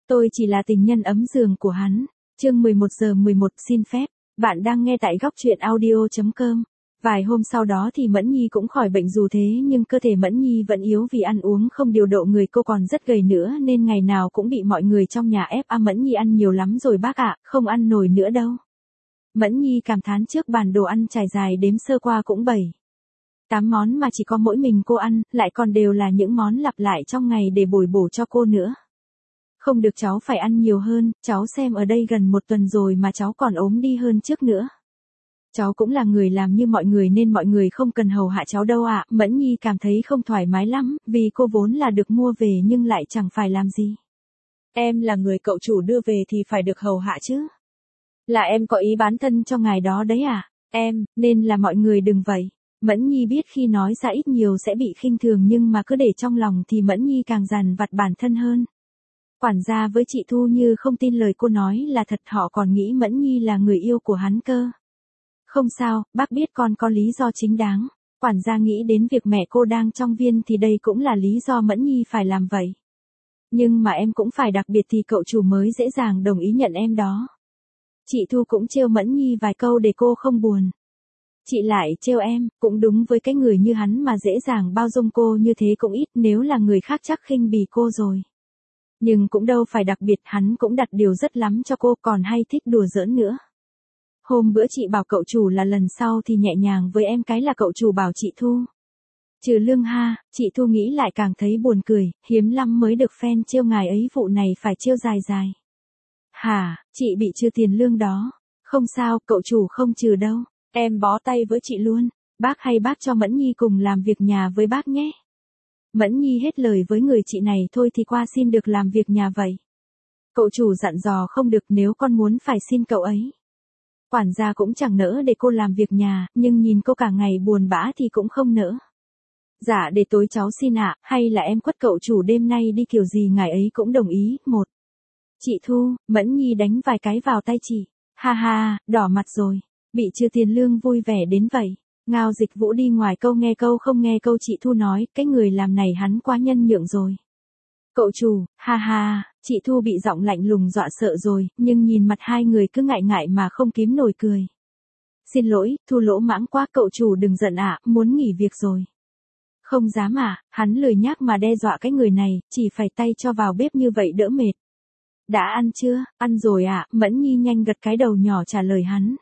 Tôi chỉ là tình nhân ấm giường của hắn. Chương 11:11 xin phép. Bạn đang nghe tại góc truyện audio.com. Vài hôm sau đó thì Mẫn Nhi cũng khỏi bệnh, dù thế nhưng cơ thể Mẫn Nhi vẫn yếu vì ăn uống không điều độ, người cô còn rất gầy nữa nên ngày nào cũng bị mọi người trong nhà ép Mẫn Nhi ăn nhiều lắm rồi bác ạ, không ăn nổi nữa đâu. Mẫn Nhi cảm thán trước bàn đồ ăn trải dài đếm sơ qua cũng 7-8 món mà chỉ có mỗi mình cô ăn, lại còn đều là những món lặp lại trong ngày để bồi bổ cho cô nữa. Không được, cháu phải ăn nhiều hơn, cháu xem ở đây gần 1 tuần rồi mà cháu còn ốm đi hơn trước nữa. Cháu cũng là người làm như mọi người nên mọi người không cần hầu hạ cháu đâu ạ. Mẫn Nhi cảm thấy không thoải mái lắm, vì cô vốn là được mua về nhưng lại chẳng phải làm gì. Em là người cậu chủ đưa về thì phải được hầu hạ chứ. Là em có ý bán thân cho ngài đó đấy à? Em, nên là mọi người đừng vậy. Mẫn Nhi biết khi nói ra ít nhiều sẽ bị khinh thường nhưng mà cứ để trong lòng thì Mẫn Nhi càng dằn vặt bản thân hơn. Quản gia với chị Thu như không tin lời cô nói là thật, họ còn nghĩ Mẫn Nhi là người yêu của hắn cơ. Không sao, bác biết con có lý do chính đáng. Quản gia nghĩ đến việc mẹ cô đang trong viên thì đây cũng là lý do Mẫn Nhi phải làm vậy. Nhưng mà em cũng phải đặc biệt thì cậu chủ mới dễ dàng đồng ý nhận em đó. Chị Thu cũng trêu Mẫn Nhi vài câu để cô không buồn. Chị lại trêu em, cũng đúng, với cái người như hắn mà dễ dàng bao dung cô như thế cũng ít, nếu là người khác chắc khinh bỉ cô rồi. Nhưng cũng đâu phải đặc biệt, hắn cũng đặt điều rất lắm cho cô, còn hay thích đùa giỡn nữa. Hôm bữa chị bảo cậu chủ là lần sau thì nhẹ nhàng với em cái là cậu chủ bảo chị Thu trừ lương ha. Chị Thu nghĩ lại càng thấy buồn cười, hiếm lắm mới được fan trêu ngài ấy, vụ này phải trêu dài dài. Hả, chị bị trừ tiền lương đó. Không sao, cậu chủ không trừ đâu. Em bó tay với chị luôn. Bác hay bác cho Mẫn Nhi cùng làm việc nhà với bác nhé. Mẫn Nhi hết lời với người chị này thôi thì qua xin được làm việc nhà vậy. Cậu chủ dặn dò không được, nếu con muốn phải xin cậu ấy. Quản gia cũng chẳng nỡ để cô làm việc nhà, nhưng nhìn cô cả ngày buồn bã thì cũng không nỡ. Dạ để tối cháu xin ạ, hay là em quất cậu chủ đêm nay đi, kiểu gì ngài ấy cũng đồng ý. Chị Thu, Mẫn Nhi đánh vài cái vào tay chị. Ha ha, đỏ mặt rồi. Bị trừ tiền lương vui vẻ đến vậy. Ngao Dịch Vũ đi ngoài câu nghe câu không nghe câu, chị Thu nói, cái người làm này hắn quá nhân nhượng rồi. Cậu chủ, ha ha, chị Thu bị giọng lạnh lùng dọa sợ rồi, nhưng nhìn mặt hai người cứ ngại ngại mà không kìm nổi cười. Xin lỗi, Thu lỗ mãng quá, cậu chủ đừng giận ạ, muốn nghỉ việc rồi. Không dám à, hắn lười nhác mà đe dọa cái người này, chỉ phải tay cho vào bếp như vậy đỡ mệt. Đã ăn chưa? Ăn rồi ạ. Mẫn Nhi nhanh gật cái đầu nhỏ trả lời hắn.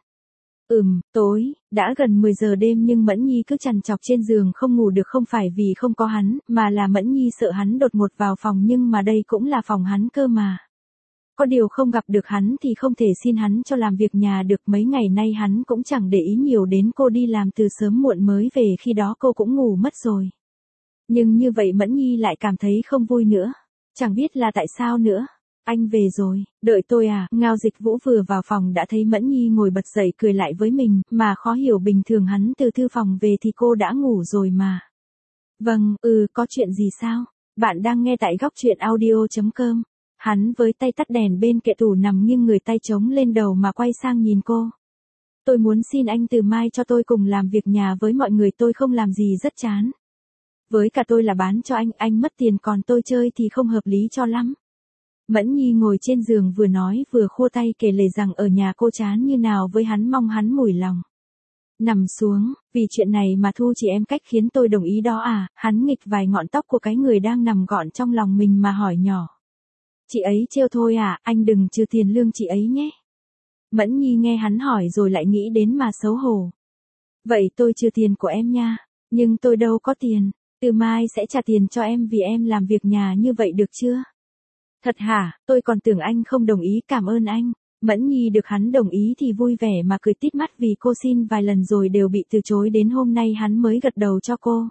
Tối, đã gần 10 giờ đêm nhưng Mẫn Nhi cứ trằn trọc trên giường không ngủ được, không phải vì không có hắn, mà là Mẫn Nhi sợ hắn đột ngột vào phòng, nhưng mà đây cũng là phòng hắn cơ mà. Có điều không gặp được hắn thì không thể xin hắn cho làm việc nhà được, mấy ngày nay hắn cũng chẳng để ý nhiều đến cô, đi làm từ sớm muộn mới về, khi đó cô cũng ngủ mất rồi. Nhưng như vậy Mẫn Nhi lại cảm thấy không vui nữa. Chẳng biết là tại sao nữa. Anh về rồi, đợi tôi à? Ngao Dịch Vũ vừa vào phòng đã thấy Mẫn Nhi ngồi bật dậy cười lại với mình, mà khó hiểu, bình thường hắn từ thư phòng về thì cô đã ngủ rồi mà. Vâng, có chuyện gì sao? Bạn đang nghe tại góc truyện audio.com. Hắn với tay tắt đèn bên kệ tủ nằm nghiêng người, tay chống lên đầu mà quay sang nhìn cô. Tôi muốn xin anh từ mai cho tôi cùng làm việc nhà với mọi người, tôi không làm gì rất chán. Với cả tôi là bán cho anh mất tiền còn tôi chơi thì không hợp lý cho lắm. Mẫn Nhi ngồi trên giường vừa nói vừa khua tay kể lể rằng ở nhà cô chán như nào với hắn, mong hắn mủi lòng. Nằm xuống, vì chuyện này mà Thu chị em cách khiến tôi đồng ý đó à? Hắn nghịch vài ngọn tóc của cái người đang nằm gọn trong lòng mình mà hỏi nhỏ. Chị ấy trêu thôi à, anh đừng trừ tiền lương chị ấy nhé. Mẫn Nhi nghe hắn hỏi rồi lại nghĩ đến mà xấu hổ. Vậy tôi trừ tiền của em nha, nhưng tôi đâu có tiền, từ mai sẽ trả tiền cho em vì em làm việc nhà như vậy được chưa? Thật hả, tôi còn tưởng anh không đồng ý, cảm ơn anh. Mẫn Nhi được hắn đồng ý thì vui vẻ mà cười tít mắt, vì cô xin vài lần rồi đều bị từ chối, đến hôm nay hắn mới gật đầu cho cô.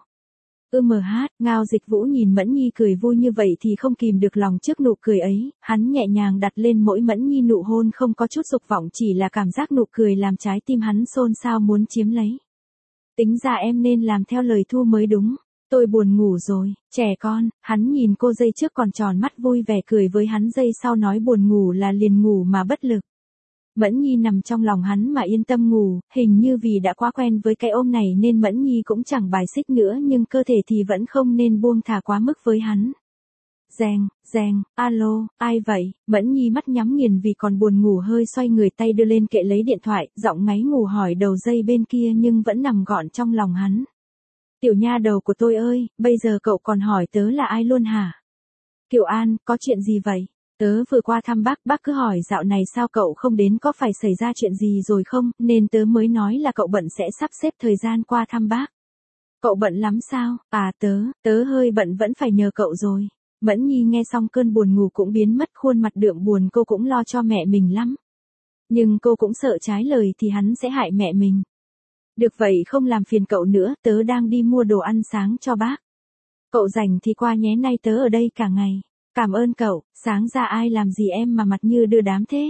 Ngao Dịch Vũ nhìn Mẫn Nhi cười vui như vậy thì không kìm được lòng trước nụ cười ấy, hắn nhẹ nhàng đặt lên mỗi Mẫn Nhi nụ hôn không có chút dục vọng, chỉ là cảm giác nụ cười làm trái tim hắn xôn xao muốn chiếm lấy. Tính ra em nên làm theo lời Thu mới đúng. Tôi buồn ngủ rồi, trẻ con. Hắn nhìn cô giây trước còn tròn mắt vui vẻ cười với hắn, giây sau nói buồn ngủ là liền ngủ mà bất lực. Mẫn Nhi nằm trong lòng hắn mà yên tâm ngủ, hình như vì đã quá quen với cái ôm này nên Mẫn Nhi cũng chẳng bài xích nữa, nhưng cơ thể thì vẫn không nên buông thả quá mức với hắn. Reng, alo, ai vậy? Mẫn Nhi mắt nhắm nghiền vì còn buồn ngủ hơi xoay người tay đưa lên kệ lấy điện thoại, giọng ngáy ngủ hỏi đầu dây bên kia nhưng vẫn nằm gọn trong lòng hắn. Tiểu nha đầu của tôi ơi, bây giờ cậu còn hỏi tớ là ai luôn hả? Kiều An, có chuyện gì vậy? Tớ vừa qua thăm bác cứ hỏi dạo này sao cậu không đến, có phải xảy ra chuyện gì rồi không, nên tớ mới nói là cậu bận sẽ sắp xếp thời gian qua thăm bác. Cậu bận lắm sao? À tớ hơi bận vẫn phải nhờ cậu rồi. Mẫn Nhi nghe xong cơn buồn ngủ cũng biến mất, khuôn mặt đượm buồn, cô cũng lo cho mẹ mình lắm. Nhưng cô cũng sợ trái lời thì hắn sẽ hại mẹ mình. Được vậy không làm phiền cậu nữa, tớ đang đi mua đồ ăn sáng cho bác. Cậu rảnh thì qua nhé, nay tớ ở đây cả ngày. Cảm ơn cậu, sáng ra ai làm gì em mà mặt như đưa đám thế?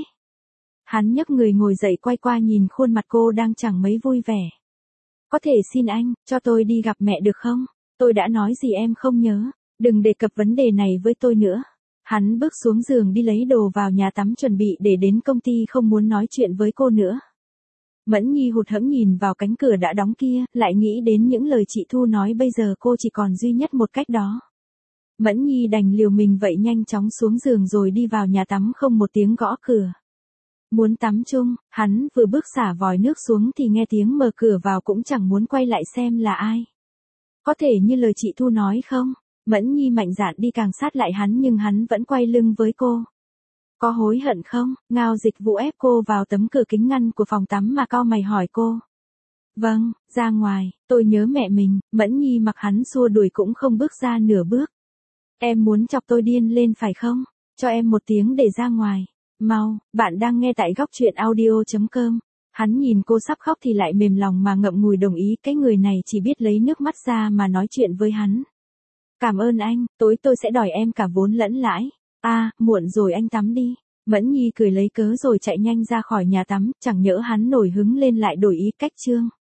Hắn nhấc người ngồi dậy quay qua nhìn khuôn mặt cô đang chẳng mấy vui vẻ. Có thể xin anh, cho tôi đi gặp mẹ được không? Tôi đã nói gì em không nhớ, đừng đề cập vấn đề này với tôi nữa. Hắn bước xuống giường đi lấy đồ vào nhà tắm chuẩn bị để đến công ty, không muốn nói chuyện với cô nữa. Mẫn Nhi hụt hẫng nhìn vào cánh cửa đã đóng kia, lại nghĩ đến những lời chị Thu nói bây giờ cô chỉ còn duy nhất một cách đó. Mẫn Nhi đành liều mình vậy, nhanh chóng xuống giường rồi đi vào nhà tắm không một tiếng gõ cửa. Muốn tắm chung, hắn vừa bước xả vòi nước xuống thì nghe tiếng mở cửa vào, cũng chẳng muốn quay lại xem là ai. Có thể như lời chị Thu nói không? Mẫn Nhi mạnh dạn đi càng sát lại hắn nhưng hắn vẫn quay lưng với cô. Có hối hận không? Ngao Dịch Vũ ép cô vào tấm cửa kính ngăn của phòng tắm mà cau mày hỏi cô. Vâng, ra ngoài, tôi nhớ mẹ mình. Mẫn Nhi mặc hắn xua đuổi cũng không bước ra nửa bước. Em muốn chọc tôi điên lên phải không? Cho em một tiếng để ra ngoài. Mau, bạn đang nghe tại góc truyện audio.com. Hắn nhìn cô sắp khóc thì lại mềm lòng mà ngậm ngùi đồng ý, cái người này chỉ biết lấy nước mắt ra mà nói chuyện với hắn. Cảm ơn anh, tối tôi sẽ đòi em cả vốn lẫn lãi. À, muộn rồi, anh tắm đi. Mẫn Nhi cười lấy cớ rồi chạy nhanh ra khỏi nhà tắm, chẳng nhỡ hắn nổi hứng lên lại đổi ý cách chương.